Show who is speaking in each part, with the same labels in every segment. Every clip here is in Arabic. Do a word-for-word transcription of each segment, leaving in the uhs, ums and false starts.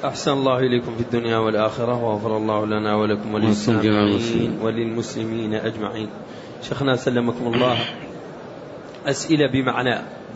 Speaker 1: أحسن الله إليكم في الدنيا والآخرة، وغفر الله لنا ولكم وللسامعين وللمسلمين أجمعين. شيخنا سلمكم الله، أسئلة بمعنى.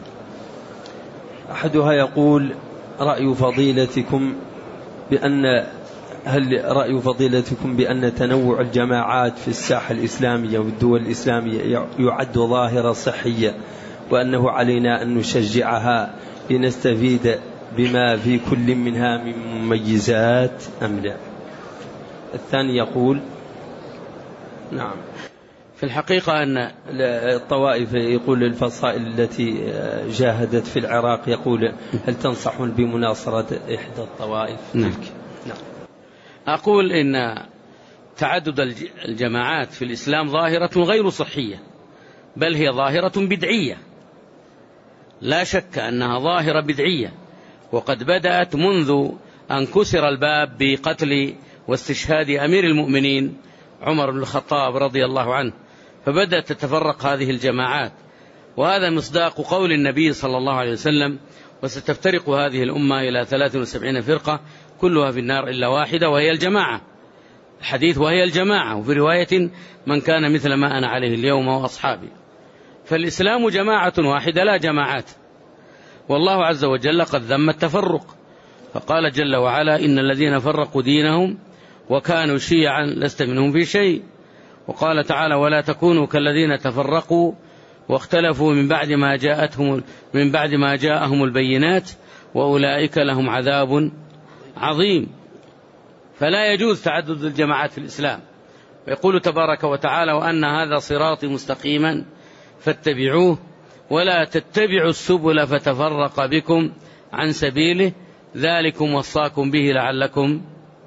Speaker 1: أحدها يقول: رأي فضيلتكم بأن هل رأي فضيلتكم بأن تنوع الجماعات في الساحة الإسلامية والدول الإسلامية يعد ظاهرة صحية، وأنه علينا أن نشجعها لنستفيد بما في كل منها من مميزات أم لا؟ الثاني يقول: نعم،
Speaker 2: في الحقيقة أن
Speaker 1: الطوائف، يقول الفصائل التي جاهدت في العراق، يقول: هل تنصحون بمناصرة إحدى الطوائف؟
Speaker 2: نعم.
Speaker 1: نعم.
Speaker 2: أقول إن تعدد الجماعات في الإسلام ظاهرة غير صحية، بل هي ظاهرة بدعية، لا شك أنها ظاهرة بدعية، وقد بدأت منذ أن كسر الباب بقتل واستشهاد أمير المؤمنين عمر بن الخطاب رضي الله عنه، فبدأت تتفرق هذه الجماعات، وهذا مصداق قول النبي صلى الله عليه وسلم: وستفترق هذه الأمة إلى ثلاث وسبعين فرقة كلها في النار إلا واحدة وهي الجماعة. الحديث وهي الجماعة، وفي رواية: من كان مثل ما أنا عليه اليوم وأصحابي. فالإسلام جماعة واحدة لا جماعات، والله عز وجل قد ذم التفرق، فقال جل وعلا: إن الذين فرقوا دينهم وكانوا شيعا لست منهم في شيء. وقال تعالى: ولا تكونوا كالذين تفرقوا واختلفوا من بعد ما جاءتهم من بعد ما جاءهم البينات وأولئك لهم عذاب عظيم. فلا يجوز تعدد الجماعات في الإسلام. ويقول تبارك وتعالى: وأن هذا صراطي مستقيما فاتبعوه ولا تتبعوا السبل فتفرق بكم عن سبيله ذلكم وصاكم به لعلكم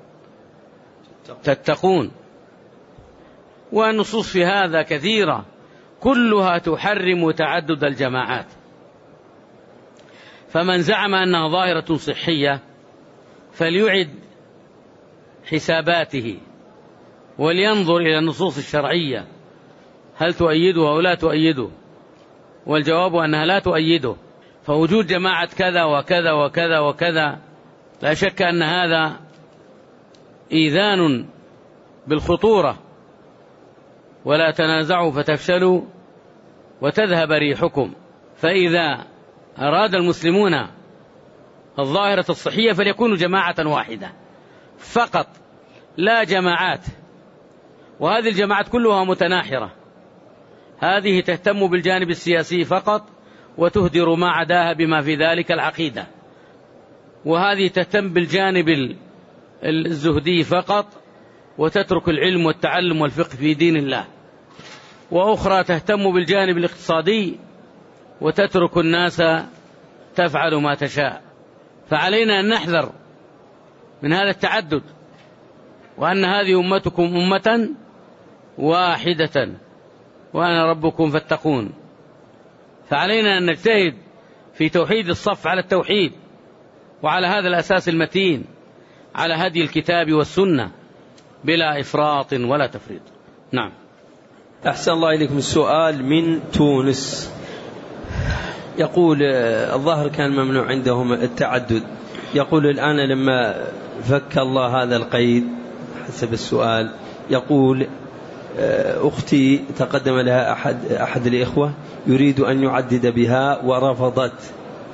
Speaker 2: تتقون. والنصوص في هذا كثيرة كلها تحرم تعدد الجماعات، فمن زعم أنها ظاهرة صحية فليعد حساباته ولينظر إلى النصوص الشرعية هل تؤيده أو لا تؤيده، والجواب أنها لا تؤيده. فوجود جماعة كذا وكذا وكذا وكذا لا شك أن هذا إيذان بالخطورة. ولا تنازعوا فتفشلوا وتذهب ريحكم. فإذا أراد المسلمون الظاهرة الصحية فليكونوا جماعة واحدة فقط، لا جماعات. وهذه الجماعات كلها متناحرة، هذه تهتم بالجانب السياسي فقط وتهدر ما عداها بما في ذلك العقيدة، وهذه تهتم بالجانب الزهدي فقط وتترك العلم والتعلم والفقه في دين الله، وأخرى تهتم بالجانب الاقتصادي وتترك الناس تفعل ما تشاء. فعلينا أن نحذر من هذا التعدد، وأن هذه أمتكم أمة واحدة وأنا ربكم فاتقون. فعلينا أن نجتهد في توحيد الصف على التوحيد، وعلى هذا الأساس المتين على هدي الكتاب والسنة بلا إفراط ولا تفريط. نعم.
Speaker 1: أحسن الله إليكم. السؤال من تونس يقول: الظاهر كان ممنوع عندهم التعدد، يقول الآن لما فك الله هذا القيد حسب السؤال، يقول: أختي تقدم لها أحد, أحد الإخوة يريد أن يعدد بها ورفضت،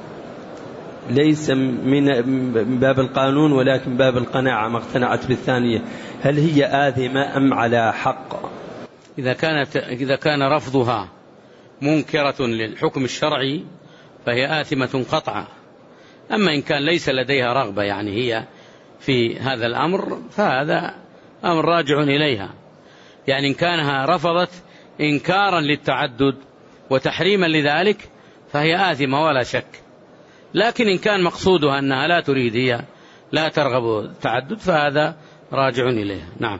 Speaker 1: ليس من باب القانون ولكن باب القناعة، ما اقتنعت بالثانية، هل هي آثمة أم على حق؟
Speaker 2: إذا كانت إذا كان رفضها منكرة للحكم الشرعي فهي آثمة قطعا. أما إن كان ليس لديها رغبة يعني هي في هذا الأمر فهذا أمر راجع إليها. يعني إن كانها رفضت إنكارا للتعدد وتحريما لذلك فهي آثمة ولا شك. لكن إن كان مقصودها أنها لا تريد، هي لا ترغب التعدد، فهذا راجع إليها. نعم.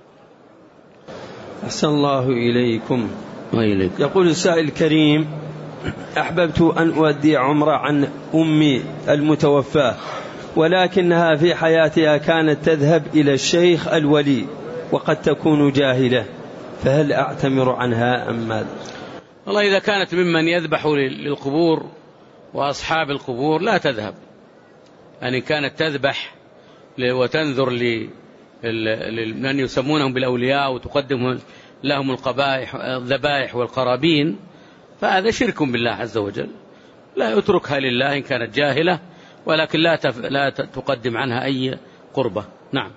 Speaker 1: أحسن الله إليكم
Speaker 2: وإليك.
Speaker 1: يقول السائل الكريم: أحببت أن أودي عمرة عن أمي المتوفاة، ولكنها في حياتها كانت تذهب إلى الشيخ الولي وقد تكون جاهلة، فهل أعتمر عنها أم ماذا؟
Speaker 2: والله إذا كانت ممن يذبح للقبور وأصحاب القبور لا تذهب. يعني كانت تذبح وتنذر لمن يسمونهم بالأولياء وتقدم لهم القبائح الذبائح والقرابين، فهذا شرك بالله عز وجل. لا يتركها لله إن كانت جاهلة، ولكن لا تف... لا تقدم عنها أي قربة. نعم.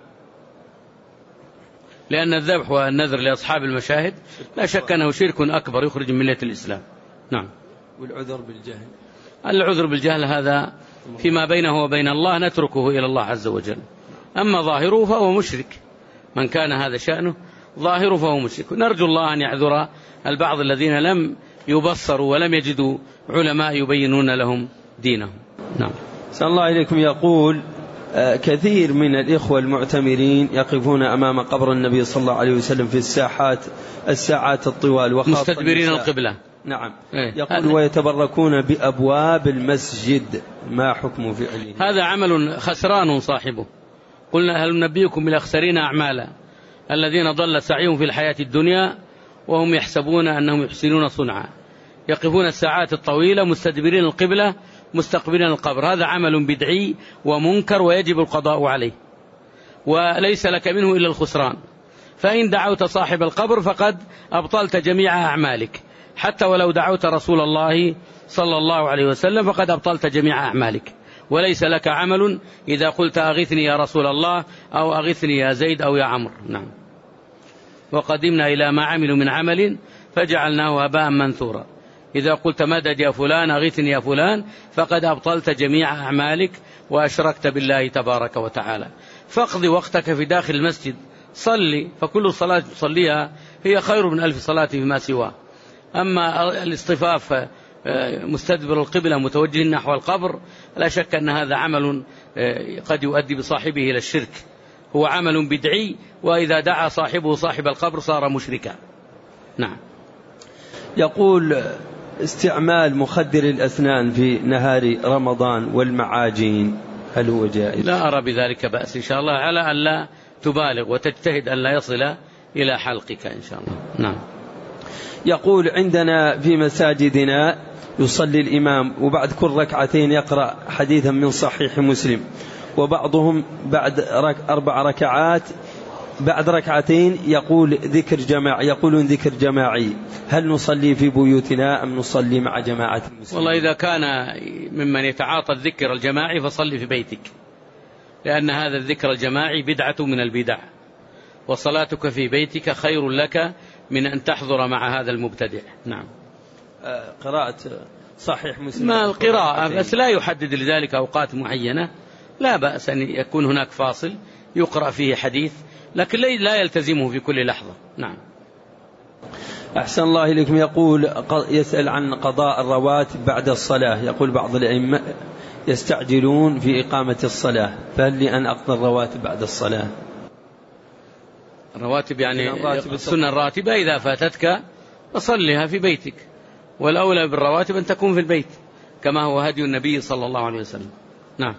Speaker 2: لأن الذبح والنذر لأصحاب المشاهد لا شك أنه شرك أكبر يخرج من ملة الإسلام. نعم.
Speaker 1: والعذر بالجهل،
Speaker 2: العذر بالجهل هذا فيما بينه وبين الله نتركه إلى الله عز وجل. أما ظاهره فهو مشرك، من كان هذا شأنه ظاهره فهو مشرك. نرجو الله أن يعذر البعض الذين لم يبصروا ولم يجدوا علماء يبينون لهم دينهم. نعم.
Speaker 1: صلى الله عليكم. يقول كثير من الإخوة المعتمرين يقفون أمام قبر النبي صلى الله عليه وسلم في الساحات الساعات الطوال
Speaker 2: مستدبرين القبلة.
Speaker 1: نعم. يقول ويتبركون بأبواب المسجد، ما حكم فعله؟
Speaker 2: هذا عمل خسران صاحبه. قلنا هل ننبئكم بالأخسرين أعمالا الذين ضل سعيهم في الحياة الدنيا وهم يحسبون أنهم يحسنون صنعا. يقفون الساعات الطويلة مستدبرين القبلة مستقبلين القبر، هذا عمل بدعي ومنكر ويجب القضاء عليه، وليس لك منه إلا الخسران. فإن دعوت صاحب القبر فقد أبطلت جميع أعمالك، حتى ولو دعوت رسول الله صلى الله عليه وسلم فقد أبطلت جميع أعمالك، وليس لك عمل إذا قلت أغثني يا رسول الله أو أغثني يا زيد أو يا عمرو. نعم. وقدمنا إلى ما عملوا من عمل فجعلناه هباء منثورا. إذا قلت مدد يا فلان أغثني يا فلان فقد أبطلت جميع أعمالك وأشركت بالله تبارك وتعالى. فاقضي وقتك في داخل المسجد، صلي، فكل صلاة تصليها هي خير من ألف صلاة فيما سواه. أما الاصطفاف مستدبر القبلة متوجه نحو القبر لا شك أن هذا عمل قد يؤدي بصاحبه إلى الشرك، هو عمل بدعي، وإذا دعا صاحبه صاحب القبر صار مشركا. نعم.
Speaker 1: يقول استعمال مخدر الأسنان في نهار رمضان والمعاجين هل هو جائز؟
Speaker 2: لا أرى بذلك بأس إن شاء الله، على أن لا تبالغ وتجتهد أن لا يصل إلى حلقك إن شاء الله. نعم.
Speaker 1: يقول عندنا في مساجدنا يصلي الإمام وبعد كل ركعتين يقرأ حديثا من صحيح مسلم، وبعضهم بعد رك أربع ركعات بعد ركعتين يقول ذكر جماعي يقولون ذكر جماعي، هل نصلي في بيوتنا أم نصلي مع جماعة المسلمين؟
Speaker 2: والله إذا كان ممن يتعاطى الذكر الجماعي فصلي في بيتك، لأن هذا الذكر الجماعي بدعة من البدع، وصلاتك في بيتك خير لك من أن تحضر مع هذا المبتدع. نعم.
Speaker 1: قراءة صحيح مسلم
Speaker 2: ما القراءة بس لا يحدد لذلك أوقات معينة، لا بأس أن يكون هناك فاصل يقرأ فيه حديث، لكن لا يلتزمه في كل لحظة. نعم.
Speaker 1: أحسن الله إليكم. يقول يسأل عن قضاء الرواتب بعد الصلاة. يقول بعض الأئمة يستعجلون في إقامة الصلاة، فهل لي أن أقضي الرواتب بعد الصلاة؟
Speaker 2: الرواتب يعني السنة الراتبة إذا فاتتك فصلها في بيتك، والأولى بالرواتب أن تكون في البيت كما هو هدي النبي صلى الله عليه وسلم. نعم.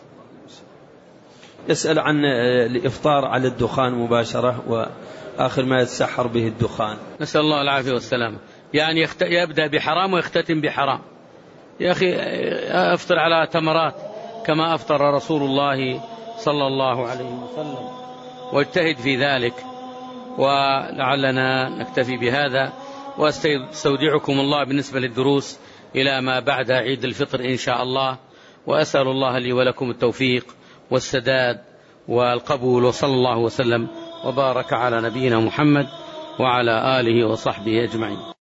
Speaker 1: يسأل عن الإفطار على الدخان مباشرة وآخر ما يتسحر به الدخان.
Speaker 2: نسأل الله العافية والسلامة. يعني يخت... يبدأ بحرام ويختتم بحرام. يا أخي أفطر على تمرات كما أفطر رسول الله صلى الله عليه وسلم، واجتهد في ذلك. ولعلنا نكتفي بهذا، واستودعكم الله بالنسبة للدروس إلى ما بعد عيد الفطر إن شاء الله، وأسأل الله لي ولكم التوفيق والسداد والقبول، وصلى الله وسلم وبارك على نبينا محمد وعلى آله وصحبه أجمعين.